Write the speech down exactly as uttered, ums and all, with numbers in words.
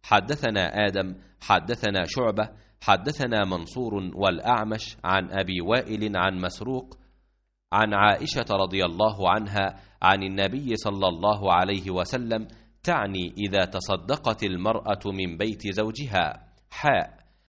حدثنا آدم حدثنا شعبة حدثنا منصور والأعمش عن أبي وائل عن مسروق عن عائشة رضي الله عنها عن النبي صلى الله عليه وسلم، تعني إذا تصدقت المرأة من بيت زوجها. حاء